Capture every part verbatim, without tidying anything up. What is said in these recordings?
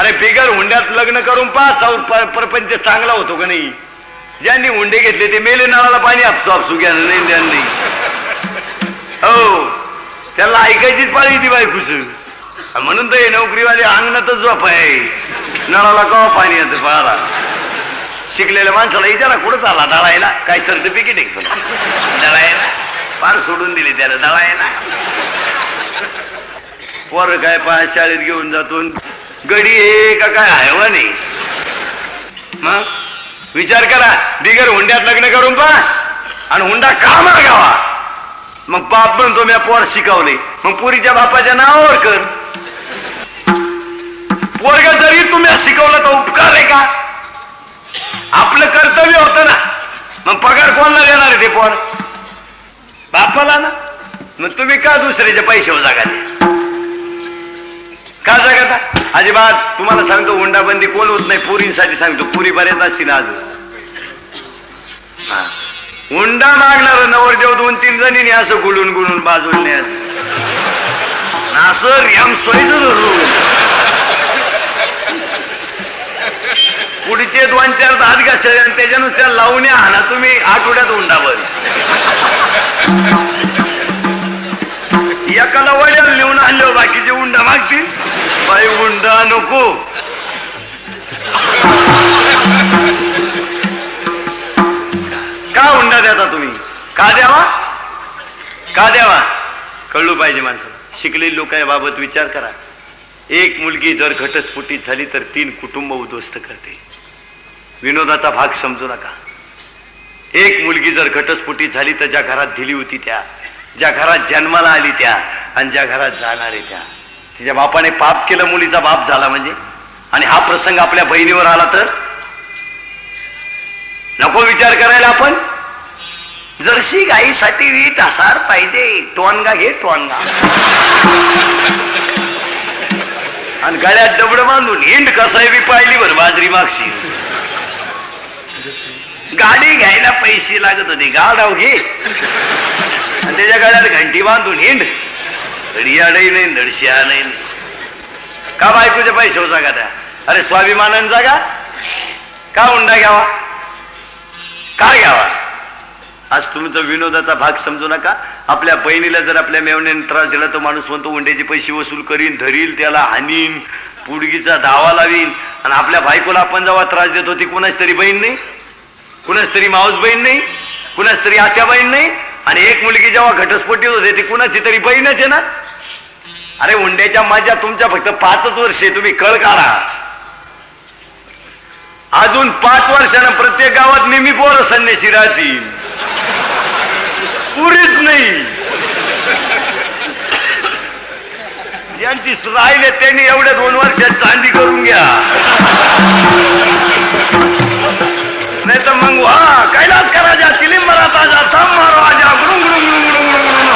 अरे बिगर हुंड्यात लग्न करून पास प्रपंच चांगला होतो का नाही? ज्यांनी हुंडे घेतले ते मेले नळाला पाणी आपसू आपसू घ्या नाही त्यांनी. हो त्याला ऐकायचीच पाळी ती बायकूच. म्हणून तर नोकरीवाले अंगणातच झोप आहे, नळाला कवा पाणी येतं पाहाला. शिकलेल्या माणसाला विचारा कुठं चालला दळायला, काय सर्टिफिकेट आहे तुला दळायला? फार सोडून दिले त्याला दळायला. पोरं काय पा शाळेत घेऊन जातो, गडी आहे का काय हैवान आहे? मग विचार करा, बिगर हुंड्यात लग्न करून पा आणि हुंडा का मागावा? मग बाप म्हणतो मी पोर शिकवले, मग पुरीच्या बापाच्या नावावर कर. पोरगा जरी तुम्ही शिकवलं तर उपकार आहे का? आपलं कर्तव्य होतं ना. मग पगार कोणाला देणार आहे ते पोर? बापाला ना. मग तुम्ही का दुसऱ्याच्या पैशावर जागा ते का जगाता? अजिबात तुम्हाला सांगतो हुंडाबंदी कोण होत नाही. पुरींसाठी सांगतो, पुरी बऱ्याच असतील आज. हुंडा मागणार नवरदेव दोन तीन जणींनी असं गुळून गुळून बाजूने असं असं रियाम सोयीच धरून पुढचे दोन चार दात घासले आणि त्याच्यानुसार त्या लावण्या आणा तुम्ही आठवड्यात हुंडा बंद. एकाला वड्याला नेऊन आणले, बाकीचे हुंडा मागतील. बाई हुंडा नको. का हुंडा देता तुम्ही? का द्यावा? का द्यावा कळलं पाहिजे माणसाला. शिकलेली लोक याबाबत विचार करा. एक मुलगी जर घटस्फोटीत झाली तर तीन कुटुंब उद्ध्वस्त करते. विनोदाचा भाग समजू नका. एक मुलगी जर घटस्फोटीत झाली तर ज्या घरात दिली होती त्या, ज्या घरात जन्माला आली त्या आणि ज्या घरात जाणार आहे त्या, तिच्या बापाने पाप केलं, मुलीचा बाप झाला म्हणजे. आणि हा प्रसंग आपल्या बहिणीवर आला तर नको विचार करायला आपण? जर्सी गाईसाठी वीट असार पाहिजे, टोनगा घे टोनगा. आणि गळ्यात डबड बांधून हिंड कसाय बी पाहिली बर बाजरी मागशी. गाडी घ्यायला पैसे लागत होते, गाडाव घे आणि त्याच्या गळ्यात घंटी बांधून हिंड. धडियाडही नाही धडशिया नाही. का बायकोच्या पैशावर जागा त्या? अरे स्वाभिमानान जागा. का हुंडा घ्यावा? काय घ्यावा? आज तुमचा विनोदाचा भाग समजू नका. आपल्या बहिणीला जर आपल्या मेवण्याने त्रास दिला तर माणूस म्हणतो हुंड्याचे पैसे वसूल करीन, धरील, त्याला हानीन, पुडगीचा धावा लावीन. आणि आपल्या बायकोला आपण जेव्हा त्रास देतो ती कुणाच तरी बहीण नाही, कुणाच तरी मावस बहीण नाही, कुणाच तरी आत्या बहीण नाही. आणि एक मुलगी जेव्हा घटस्फोटीत होते ती कुणाची तरी बहीणच आहे ना. अरे हुंड्याच्या मजा तुमच्या फक्त पाचच वर्षे, तुम्ही कळ काढा. अजून पाच वर्षानं प्रत्येक गावात नेहमी पोरं संन्यासी राहतील. पुरीच नाही. ज्यांची राहिले त्यांनी एवढ्या दोन वर्षात चांदी करून घ्या, नाही तर मग वा कैलास कराजा चिलिंबरा ताजा थम मारो आजा गुडुंग गुडुंग गुडुंग गुडुंग गुडुंग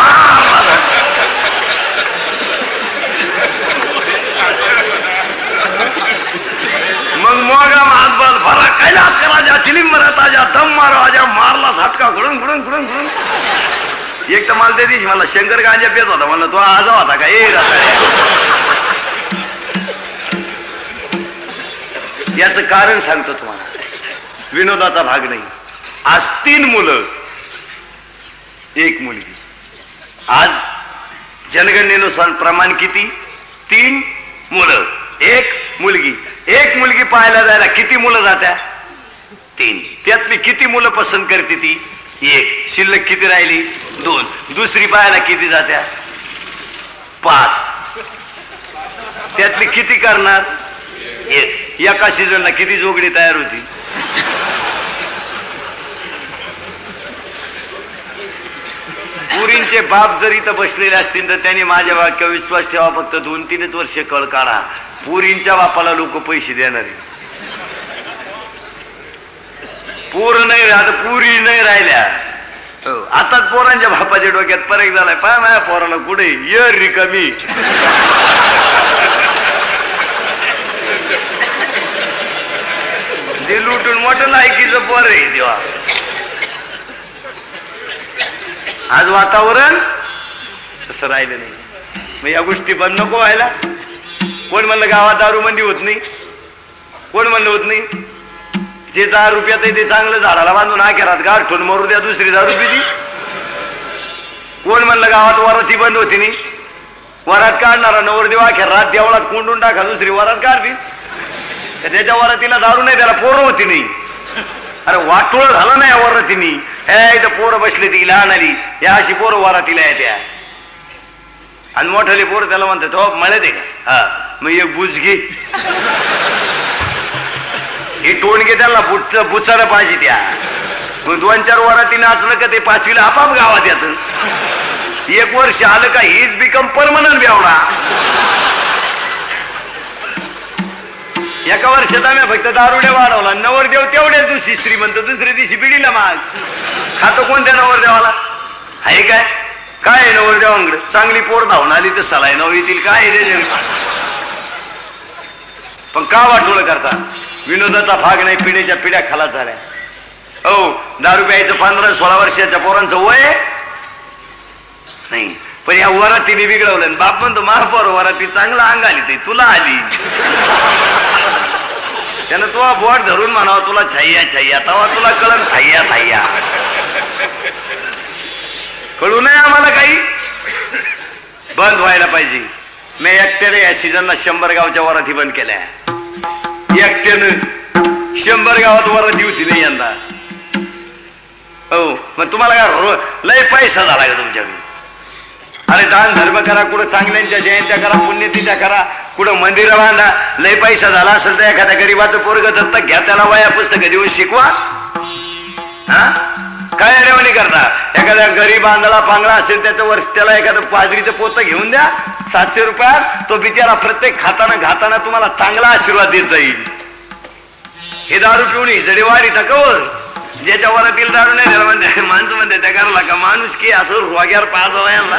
मग मोगा हातबाल भरा कैलास कराजा चिलिंबरा ताजा थम मारो आजा मारला झटका गुडुंग गुडुंग गुडुंग गुडुंग. एक तर मला त्या दिवशी मला शंकर गांजा पेत होता, म्हणलं तो आजा होता का? ए याचं कारण सांगतो तुम्हाला, विनोदाचा भाग नाही. आज तीन मुलं एक मुलगी. आज जनगणनेनुसार प्रमाण किती? तीन मुलं एक मुलगी. एक मुलगी पाहायला जायला किती मुलं जात्या? तीन. त्यातली किती मुलं पसंत करते ती? एक. शिल्लक किती राहिली? दोन. दुसरी पाहायला किती जात्या? पाच. त्यातली किती करणार? एक. एका सीझनला किती जोगडी तयार होती? पुरींचे बाप जर इथं बसलेले असतील तर त्यांनी माझ्या वाक्यावर विश्वास ठेवा. फक्त दोन तीनच वर्ष कळ काढा, पुरींच्या बापाला लोक पैसे देणार आहे. पोर नाही राहत, पुरी नाही राहिल्या. आताच पोरांच्या बापाच्या डोक्यात फरक झालाय. पाय माझ्या पोराला कुठे ये रिकामी. ते लुटून मोठं लायकीचं पोर आहे तेव्हा. आज वातावरण तसं राहिलं नाही. मग या गोष्टी बंद नको व्हायला. कोण म्हणलं गावात दारू मंदी होत नाही? कोण म्हणलं होत नाही? जे दहा रुपयात आहे ते चांगलं झाडाला बांधून आखेरात गाठून मरू द्या, दुसरी दारू पिती. कोण म्हणलं गावात वराती बंद होती नाही? वरात काढणारा नवरदेव आखेरात देवळात कोंडून टाका, दुसरी वरात काढती. त्याच्या वरातीला दारू नाही, त्याला पोरं होती नाही. अरे वाटोळ झालं नाही या वरातीनी. हे इथं पोरं बसले ती लहान आली, या अशी पोरं वरातीला येत्या. आणि मोठाले पोरं त्याला म्हणतात हो मळ्यात आहे का? हा मग एक बुज घे. हे टोणगे त्याला बुट बुचायला पाहिजे. त्या दोन चार वरातीने असलं का ते पाचवीला आपाप गावात येतं. एक वर्ष आलं का हीच बिकम परमनंट बेवडा. एका वर्षात आम्ही फक्त दारुडे वाढवला, नवरदेव तेवढ्याच दिवशी श्रीमंत, दुसऱ्या दिवशी पिढीला माग. खातो कोणत्या नवरदेवाला आहे काय? काय आहे नवरदेवांकडे? चांगली पोर धावून आली तर सलाय नव येतील काय रे. पण का वाटोळ करता? विनोदाचा भाग नाही, पिढ्याच्या पिढ्या खालाच झाल्या. हो दारू प्यायचं पंधरा सोळा वर्षाच्या पोरांचं वय नाही, पण या वरातीने बिघडवलं. बाप म्हणतो महापौर वराती चांगला अंग आली ते तुला आली. त्यानं तुला बोट धरून म्हणावं तुला छय्या छय्या, तेव्हा तुला कळन थय्या थय्या. कळू नये आम्हाला काही. बंद व्हायला पाहिजे. मी एकट्याने या सीझनला शंभर गावच्या वराती बंद केल्या. एकट्यानं शंभर गावात वराती होती नाही यंदा. हो मग तुम्हाला का लय पैसा झाला का तुमच्याकडे? अरे दान धर्म करा, कुठं चांगल्यांच्या जयंत्या करा, पुण्यतिथ्या करा, कुठं मंदिरं बांधा. लय पैसा झाला असेल तर एखाद्या गरीबाचं पोरग दत्तक घ्या, त्याला वया पुस्तकं देऊन शिकवा. हा काय अडवणी करता? एखाद्या गरीब आंधळा पांगळा असेल त्याचं वर्ष त्याला एखादं पाजरीचं पोतं घेऊन द्या सातशे रुपयात. तो बिचारा प्रत्येक खाताना घाताना तुम्हाला चांगला आशीर्वाद देत जाईल. हे दारू पिऊन हिजडे वाढी कवर. ज्याच्या वरातील दारू नाही त्याला म्हणते माणसं म्हणते त्या घराला का माणूस की असं रोग्यावर पाहावं यांना.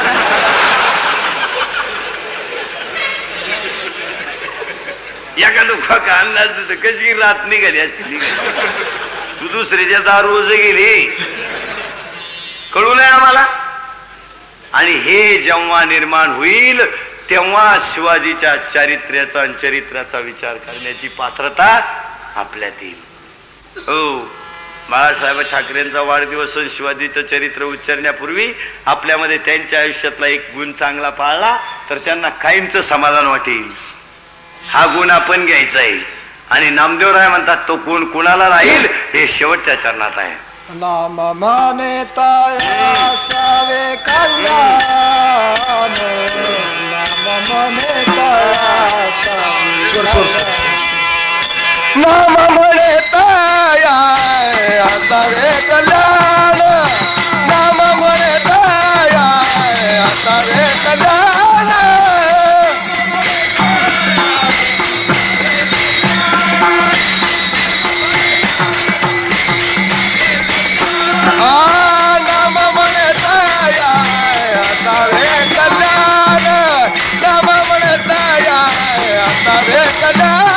एखादं खोका अंदाज देत कशी रात निघाली असती. तू दुसऱ्याच्या दारू गेली कळू नये आम्हाला. आणि हे जेव्हा निर्माण होईल तेव्हा शिवाजीच्या चारित्र्याचा आणि चरित्राचा विचार करण्याची पात्रता आपल्यात येईल. हो बाळासाहेब ठाकरेंचा वाढदिवस शिवाजीचं चरित्र उच्चारण्यापूर्वी आपल्यामध्ये त्यांच्या आयुष्यातला एक गुण चांगला पाळला तर त्यांना कायमचं समाधान वाटेल. हा गुण आपण घ्यायचा आहे. आणि नामदेवराय म्हणतात तो गुण कुणाला राहील हे शेवटच्या चरणात आहे. नाम मानेता असावे कल्याण, नाम मानेता नाम म्हणता असावे कल्याण, नाम म्हणता असावे कल्याण. नाम म्हणता असावे कल्याण, नाम म्हणता असावे कल्याण.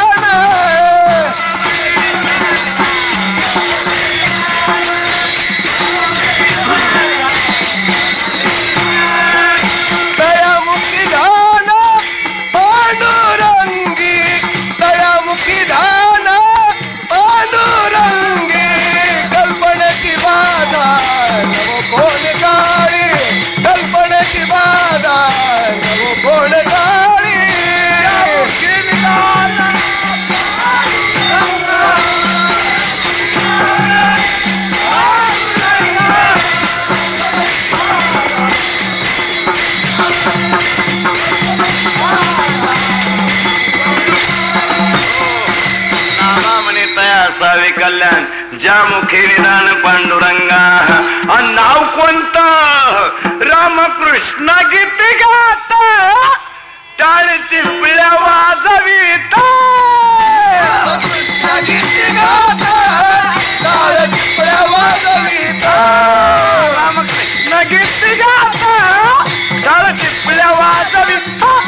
असावे कल्याण ज्या मुखे निदान पांडुरंगा. आणि नाव कोणतं? रामकृष्ण गीत गात टाळची पिळ्या वाजवीत. रामकृष्ण गीत गात टाळची पिळ्या वाजवीत. रामकृष्ण गीत गात टाळची पिळ्या वाजवीत.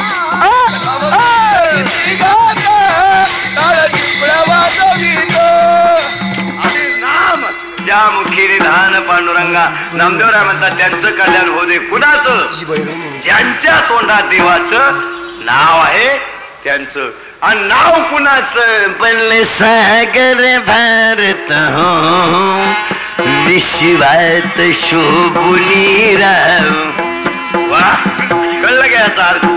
ज्या मुखी निधान पांडुरंगा. नामदेवराय म्हणतात त्यांचं कल्याण होऊ दे. कुणाचं? ज्यांच्या तोंडात देवाचं नाव आहे त्यांचं आणि नाव कुणाचं पण सागर भारत हो विश्वात शोभुनी राव. वा कळलं का याचा अर्थ?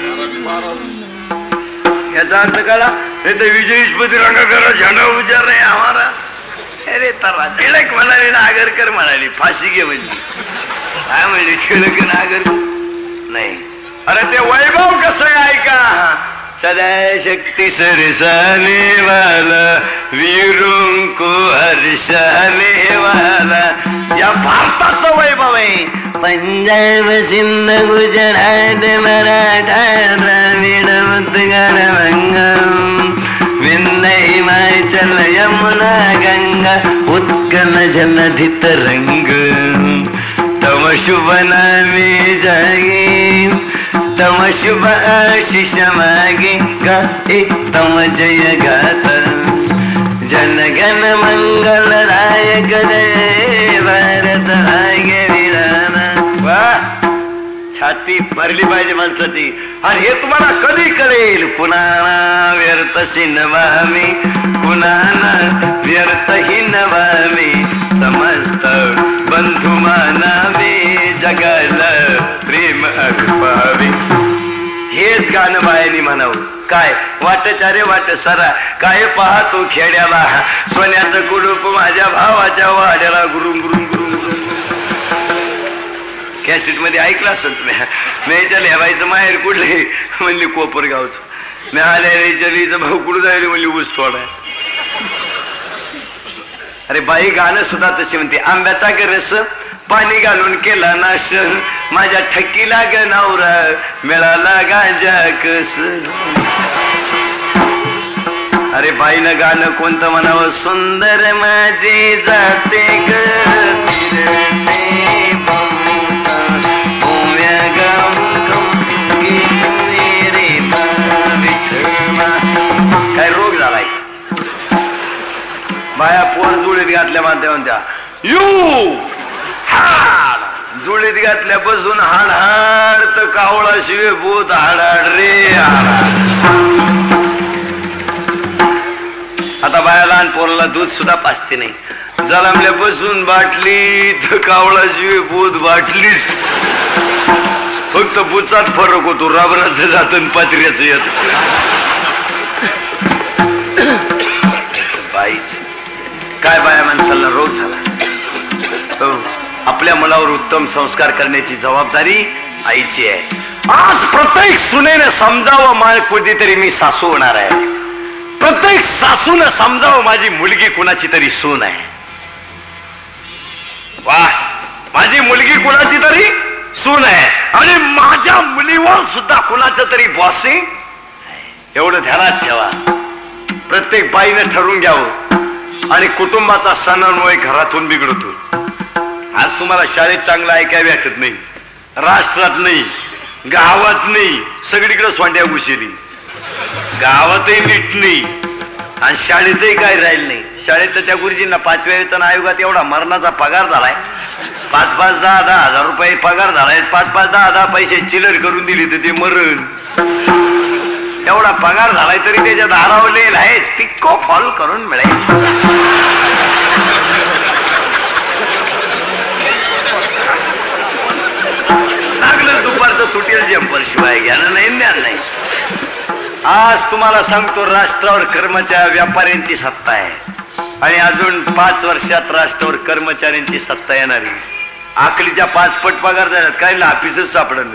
याचा अर्थ कळला नाही तर विजयीपती रंगाकरा झेंडा उचार नाही आम्हाला. अरे तरा टिळक म्हणाली नागरकर म्हणाली फाशी घे म्हणली. काय म्हणली टिळक नागरकर नाही. अरे ते वैभव कसं आहे ऐका. सदा शक्ती सरसाने वाला वीरों को हर्षाने वाला या भारताचं वैभव आहे. पंजाब सिंध गुजरात मराठा द्राविड उत्कल वंगम विंध्य हिमाचल यमुना गंगा उत्कल जलधि तरंग तव शुभ नामे जागे तम शुभ आशीष मागे गाए तम जय गात जन गण मंगल दायक जय भारत भाग्य विधान. वा छाती भरली पाहिजे माणसाची. आणि हे तुम्हाला कधी कळेल कुणाला व्यर्थ नवामी कुणाला व्यर्थ ही नवामी समस्त बंधू मानावे जगाला प्रेम अर्पावे. हेच गाणं बायानी म्हणावं. काय वाटचारे वाट सरा काय पाहतो खेड्याला सोन्याचं कुडूप माझ्या भावाच्या वाड्याला गुरुंग गुरुंग गुरुंग गुरुंग. कॅसेट मध्ये ऐकलं असेल तुम्ही. मी लिहायचं माहेर कुठले म्हणली कोपरगावचं. मी आल्या भाऊ कुठं जायला म्हणली ऊस थोडा. अरे बाई गाणं सुद्धा तशी म्हणते. आंब्याचा गरस पाणी घालून केला नाश माझ्या ठक्कीला ग नवरा मिळाला गांजा कस. अरे बाईनं गाणं कोणतं म्हणावं. सुंदर माझी जाते ग काय रोग झालाय. बाया पोर जुळीत घातल्या म्हणत्या म्हणत्या यू हाड जुळीत घातल्या बसून हाड हाड तर कावळा शिवे भूत हाडाड रे हाडाड. आता बाया लहान पोराला दूध सुद्धा पाजते नाही. जलमल्या बसून बाटली तर कावळा शिवे भूत बाटलीच. फक्त बुचात फरक होतो. रबराचं जातं पात्र्याचं येत. बाईच काय बाया माणसाला रोग झाला. हो आपल्या मुलावर उत्तम संस्कार करण्याची जबाबदारी आईची आहे. आज प्रत्येक सुनेने समजावं मा कधीतरी मी सासू होणार आहे. प्रत्येक सासून समजावं माझी मुलगी कुणाची तरी सून आहे. वा माझी मुलगी कुणाची तरी सून आहे आणि माझ्या मुलीवर सुद्धा कुणाचं तरी बॉसिंग. एवढं ध्यानात ठेवा. प्रत्येक बाईने ठरवून घ्यावं आणि कुटुंबाचा समन्वय घरातून बिघडतो. आज तुम्हाला शाळेत चांगलं ऐकायला भेटत नाही. राष्ट्रात नाही गावात नाही सगळीकडे सोंड्या घुसेली. गावातही नीट नाही आणि शाळेतही काय राहील नाही. शाळेत तर त्या गुरुजींना पाचव्या वेतन आयोगात एवढा मरणाचा पगार झालाय. पाच पाच दहा दहा हजार रुपये पगार झालाय. पाच पाच दहा दहा पैसे चिल्लर करून दिली तर ते मरण. एवढा पगार झालाय तरी त्याच्या दारावर लिहिलं आहेच पिक्को फॉल करून मिळेल. लागलं दुपारचं तुटेल जंपर शिवाय घ्यानं नाही ज्ञान नाही. आज तुम्हाला सांगतो राष्ट्रावर कर्मचारी व्यापाऱ्यांची सत्ता आहे आणि अजून पाच वर्षात राष्ट्रावर कर्मचाऱ्यांची सत्ता येणारी. आकलीच्या पाच पट पगार झाल्यात काही ऑफिसच सापडलं.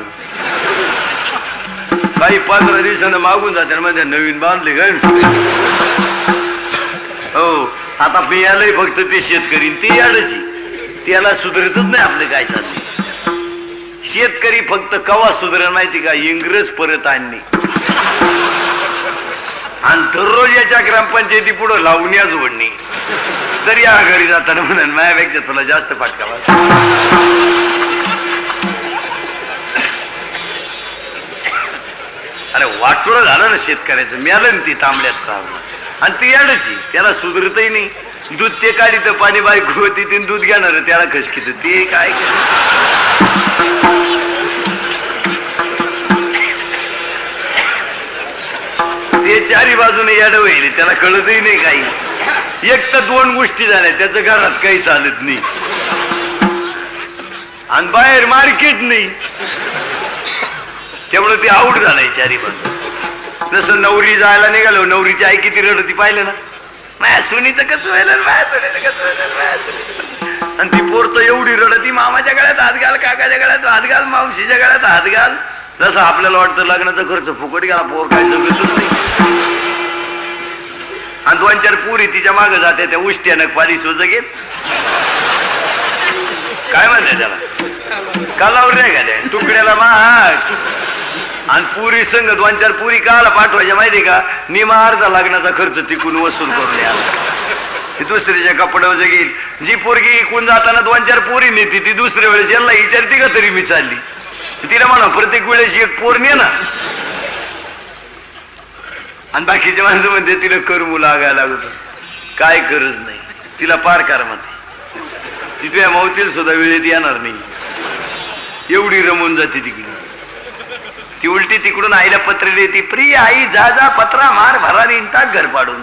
काही पंधरा दिवसानं मागून जाते म्हणजे नवीन बांधले गण. हो आता पियालाही फक्त ते शेतकरी ती याडची त्याला सुधारतच नाही आपलं काय चाललं. शेतकरी फक्त कवा सुधारण माहिती का इंग्रज परत आणणे आणि दररोज याच्या ग्रामपंचायती पुढं लावण्या जोडणे. तरी या घरी जाताना म्हणून माझ्यापेक्षा तुला जास्त फटका बसला. अरे वाटोळं झालं ना शेतकऱ्याचं. मिळालं ना ती तांबड्यात काम आणि ती याडची त्याला सुधरतही नाही. दूध ते काढी तर पाणी बायको होती तीन दूध घेणार त्याला खसकीत ते काय केलं. हे चारी बाजूने याड होईल, त्याला कळतही नाही काही. एक तर दोन गोष्टी झाल्या, त्याचं घरात काही चालत नाही आणि बाहेर मार्केट नाही, त्यामुळे ते आऊट झालाय चारी बाजू. जसं नवरी जायला निघालो, नवरीची आई किती रडती पाहिलं ना, माझ्या सुनीचं कसं व्हायला, माझ्या सुनीचं कसं व्हायला, माझ्या सुनीचं कसं. आणि ती पोर तर एवढी रडती, मामाच्या गळ्यात हात घाल, काकाच्या गळ्यात हात घाल, मावशीच्या गळ्यात हात घाल. जसं आपल्याला वाटतं लग्नाचा खर्च फुकट गेला, पोर काय सगळतच नाही. आणि दोन चार पुरी तिच्या मागं जाते, त्या उष्ट्यानं पाली सोज घेत, काय म्हणते त्याला, कालावर नाही का त्या तुकड्याला महाग. आणि पुरी संघ दोन चार पुरी काला पाठवायच्या माहिती का, निमा अर्धा लग्नाचा खर्च तिकून वसूल करून याला. दुसऱ्याच्या कपड्यावर घेईल. जी पोरगी इकून जाताना दोन चार पोरी नेती, ती दुसऱ्या वेळेस यांना विचारते का तरी मी चालली, तिला म्हणा प्रत्येक वेळेस एक पोर ने ना. आणि बाकीचे माणसं म्हणते तिला करमू लागायला लागत, काय गरज नाही, तिला पार कर म्हणते, ती तुझ्या मावतील सुद्धा वेळेत येणार नाही, एवढी रमून जाते तिकडे. ती उलटी तिकडून आईला पत्र देते, प्रिय आई जा जा पत्रा मार भरारी टाक घर पाडून.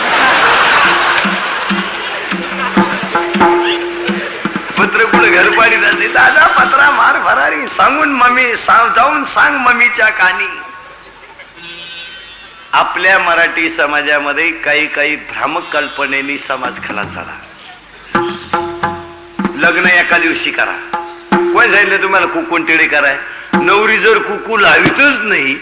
पत्र कुठं घर पाडी जाते, जा जा पत्रा मार भरारी सांगून मम्मी जाऊन सांग मम्मीच्या कानी. आपल्या मराठी समाजामध्ये काही काही भ्रामक कल्पनेनी समाज खलास झाला. लग्न एका दिवशी करा, कोण सांगितलं तुम्हाला कुकून टिळे कराय. नवरी जर कुकू लावितच नाही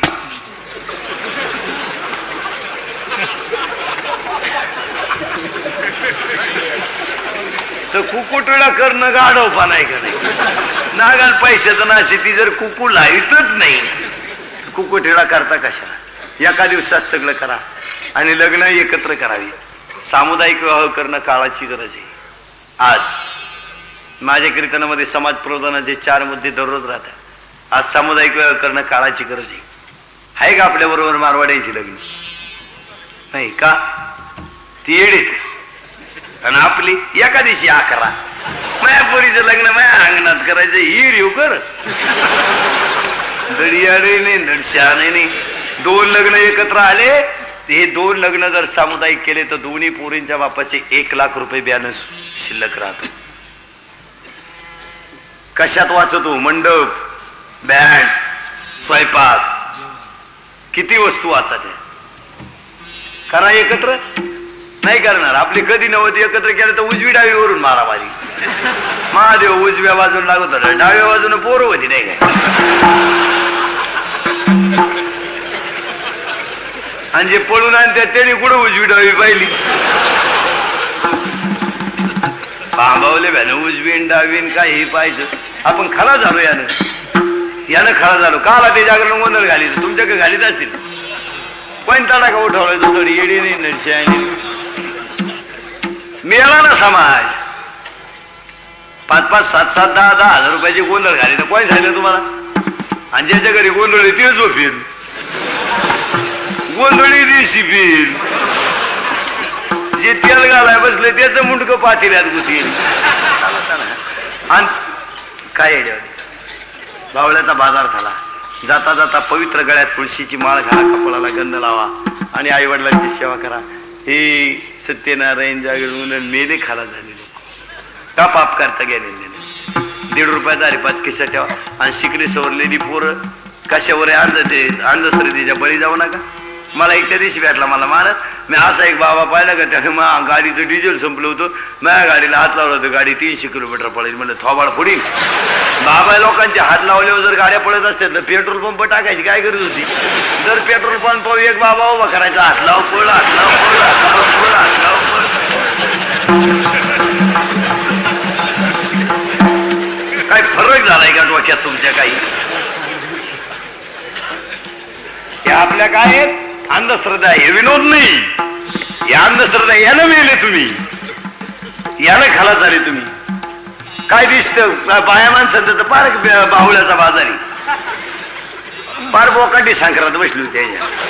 तर कुकुटिळा करणं गाढवपा नाही का नाही. नागाल पैशाचं नाशी, ती जर कुकू लावितच नाही कुकुटिळा करता कशाला. एका दिवसात सगळं करा आणि लग्न एकत्र करावी. सामुदायिक विवाह करणं काळाची गरज आहे. आज माझ्या कीर्तनामध्ये समाज प्रबोधनाचे चार मुद्दे दररोज राहतात. आज सामुदायिक विवाह करणं काळाची गरज आहे. आहे का आपल्या बरोबर मारवाड्याची लग्न नाही का, ती येडीत. आणि आपली एका दिवशी अकरा, माझ्या पोरीचं लग्न माझ्या अंगणात करायचं, ही रेव कर. दडियाडे नाही दडशा नाही. दोन लग्न एकत्र आले, हे दोन लग्न जर सामुदायिक केले तर दोन्ही पोरींच्या बापाचे एक लाख रुपये बियाणं शिल्लक राहतो. कशात वाचतो, मंडप, बँड, स्वयंपाक, किती वस्तू वाचत आहे. करा एकत्र, नाही करणार. आपली कधी नव्हती एकत्र केलं तर उजवी डावीवरून मारामारी. महादेव उजव्या बाजूला लागत होता, डाव्या बाजूने पोरं होती नाही काय. आणि जे पळून आणतात त्याने कुठं उजवी डावी पाहिली. पांबावले भ्यानं उजवीन डावीन काही पाहिजे. आपण खरा झालो यानं, यानं खरा झालो. काला ते जागरण गोंधळ घालीत, तुमच्याकडे घालीत असतील. कोणता टाका उठवलाय तो तरी येडी नाही नरशी. मिळाला ना समाज, पाच पाच सात सात दहा दहा हजार रुपयाचे गोंधळ घाली तर कोण सांगितलं तुम्हाला. आणि ज्याच्या घरी गोंधळ ते झोपेल, गोंधळी दिवशी फिर. जे तेल घालाय बसले त्याचं मुंडकं पातेल्यात गुतील. आणि काय आयडिया, बावळ्याचा बाजार झाला. जाता जाता पवित्र गळ्यात तुळशीची माळ घाला, कपाळाला गंध लावा आणि आई वडिलांची सेवा करा. हे सत्यनारायण जागरण मेले खाला झाले लोक का पाप करता गेले. दीड रुपयाचा हरिपात किशा ठेवा आणि शिकली सवरलेली पोरं कशावर अंध ते अंधश्रद्धेच्या बळी जाऊ नका. मला एक त्या दिवशी भेटला मला मारत. मी असा एक बाबा पाहिला का, त्याने मा गाडीचं डिझेल संपलं होतं, माझ्या गाडीला हात लावला होतं, गाडी तीनशे किलोमीटर पडेल. म्हणलं थोबाड फोडीन. बाबा लोकांचे हात लावल्यावर जर गाड्या पडत असतात तर पेट्रोल पंप टाकायची काय गरज होती. जर पेट्रोल पंप एक बाबा उभा करायचा, हात लाव पळ, हात लाव पळ, हात लाव पळ, हात लाव पळ. काय फरक झालाय का डोक्यात तुमच्या काही. हे आपल्या काय अंधश्रद्धा, हे विनोद नाही. या अंधश्रद्धा यानं मिळले तुम्ही, यानं खाला झाले तुम्ही. काय दिसत बाया माणसाचं तर पार बाहुल्याचा बाजारी, पार बोकाटी संक्रांत बसली होती.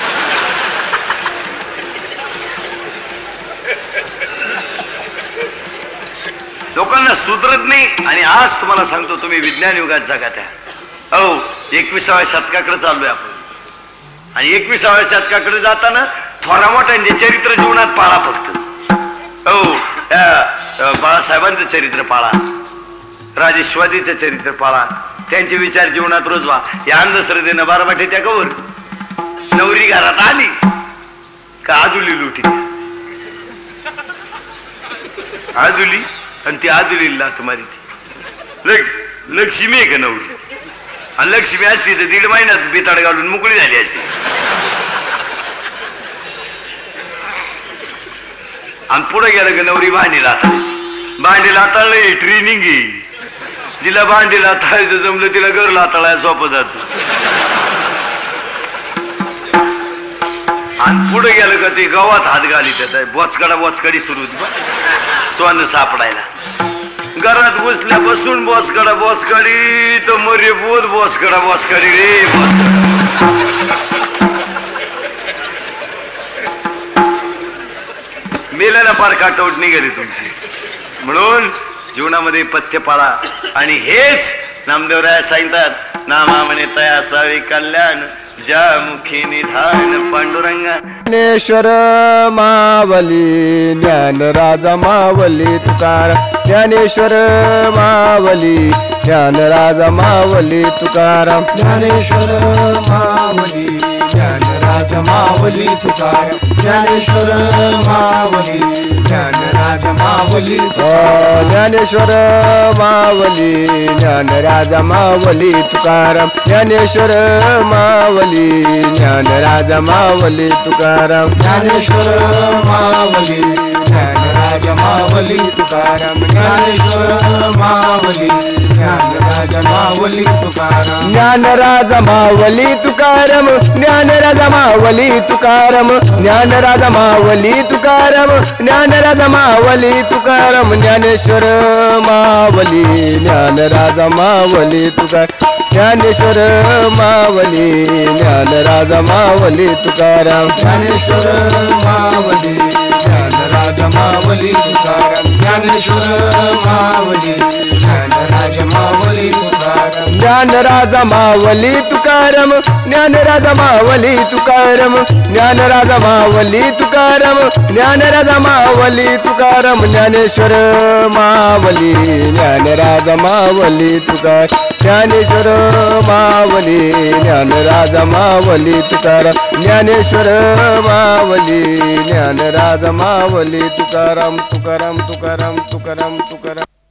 लोकांना सुधरत नाही. आणि आज तुम्हाला सांगतो, तुम्ही विज्ञान युगात जगात आहे. हो, एकविसाव्या शतकाकडे चाललोय आपण. आणि एकविसाव्या शतकाकडे जाताना थोरा मोठ्यांचे चरित्र जीवनात पाळा फक्त. हो, बाळासाहेबांचं चरित्र पाळा, राजे शिवाजीचं चरित्र पाळा, त्यांचे विचार जीवनात रोजवा. या अंधश्रद्धेनं बाराबाटे त्या कवर नवरी घरात आली का आदुली लुटी द्या, आदुली आणि ती आदुलीला तुम्हारी ती लक्ष्मी आहे का नवरी, आणि लक्ष्मी असती तर दीड महिन्यात बिताड घालून मोकळी झाली असती. आणि पुढे गेलं का नवरी भांडी लाताळायची. भांडी लाताळले ट्रेनिंग आहे, तिला भांडी लाताळायचं जमलं तिला घर लाताळायला सोपं जात. आणि पुढे गेलं का ते गावात हात घाली त्यात बोचकडा बोचकडी सुरू होती सोनं सापडायला. घरात घुसल्या बसून बोचकडा बोचकडी तर मरे बोध बोचकडा बोचकडी रे बोचकडा. मेल्याला फार काटवट निघाली तुमची. म्हणून जीवनामध्ये पथ्य पाळा. आणि हेच नामदेवराय सांगतात, नामा म्हणे तया असावे कल्याण ज्या मुखी निधान पांडुरंगा. ज्ञानेश्वर मावली ज्ञान राजा मावली तुकाराम, ज्ञानेश्वर मावली ज्ञान राजा मावली तुकाराम, ज्ञानेश्वर मावली ज्ञान राजा मावली तुकाराम, ज्ञानेश्वर मावली ज्ञान राजा मावली. ज्ञानेश्वर मावली ज्ञान राजा मावली तुकाराम, ज्ञानेश्वर मावली ज्ञान राजा मावली तुकाराम, ज्ञानेश्वर मावली ज्ञान राजा मावली तुकाराम, ज्ञानेश्वर मावली ज्ञान राजा मावली तुकाराम, ज्ञान राजा मावली तुकाराम, ज्ञान राजा मावली तुकाराम, ज्ञान राजा मावली तुकाराम, ज्ञान राजा मावली तुकाराम, ज्ञानेश्वर मावली ज्ञान राजा मावली तुकाराम, ज्ञानेश्वर मावली ज्ञान राजा मावली तुकाराम, ज्ञानेश्वर मावली ज्ञान राजा मावली तुकाराम, ज्ञानेश्वर मावली ज्ञान राजा मावली तुकाराम, ज्ञान राजा मावली तुकाराम, ज्ञान राजा मावली तुकाराम, ज्ञान राजा मावली तुकाराम, ज्ञान राजा मावली तुकाराम, ज्ञानेश्वर मावली ज्ञान राजा मावली तुकाराम, ज्ञानेश्वर मावली ज्ञान राजा मावली तुकाराम, ज्ञानेश्वर मावली ज्ञान राजा मावली तुकाराम, तुकाराम तुकाराम तुकाराम तुकाराम.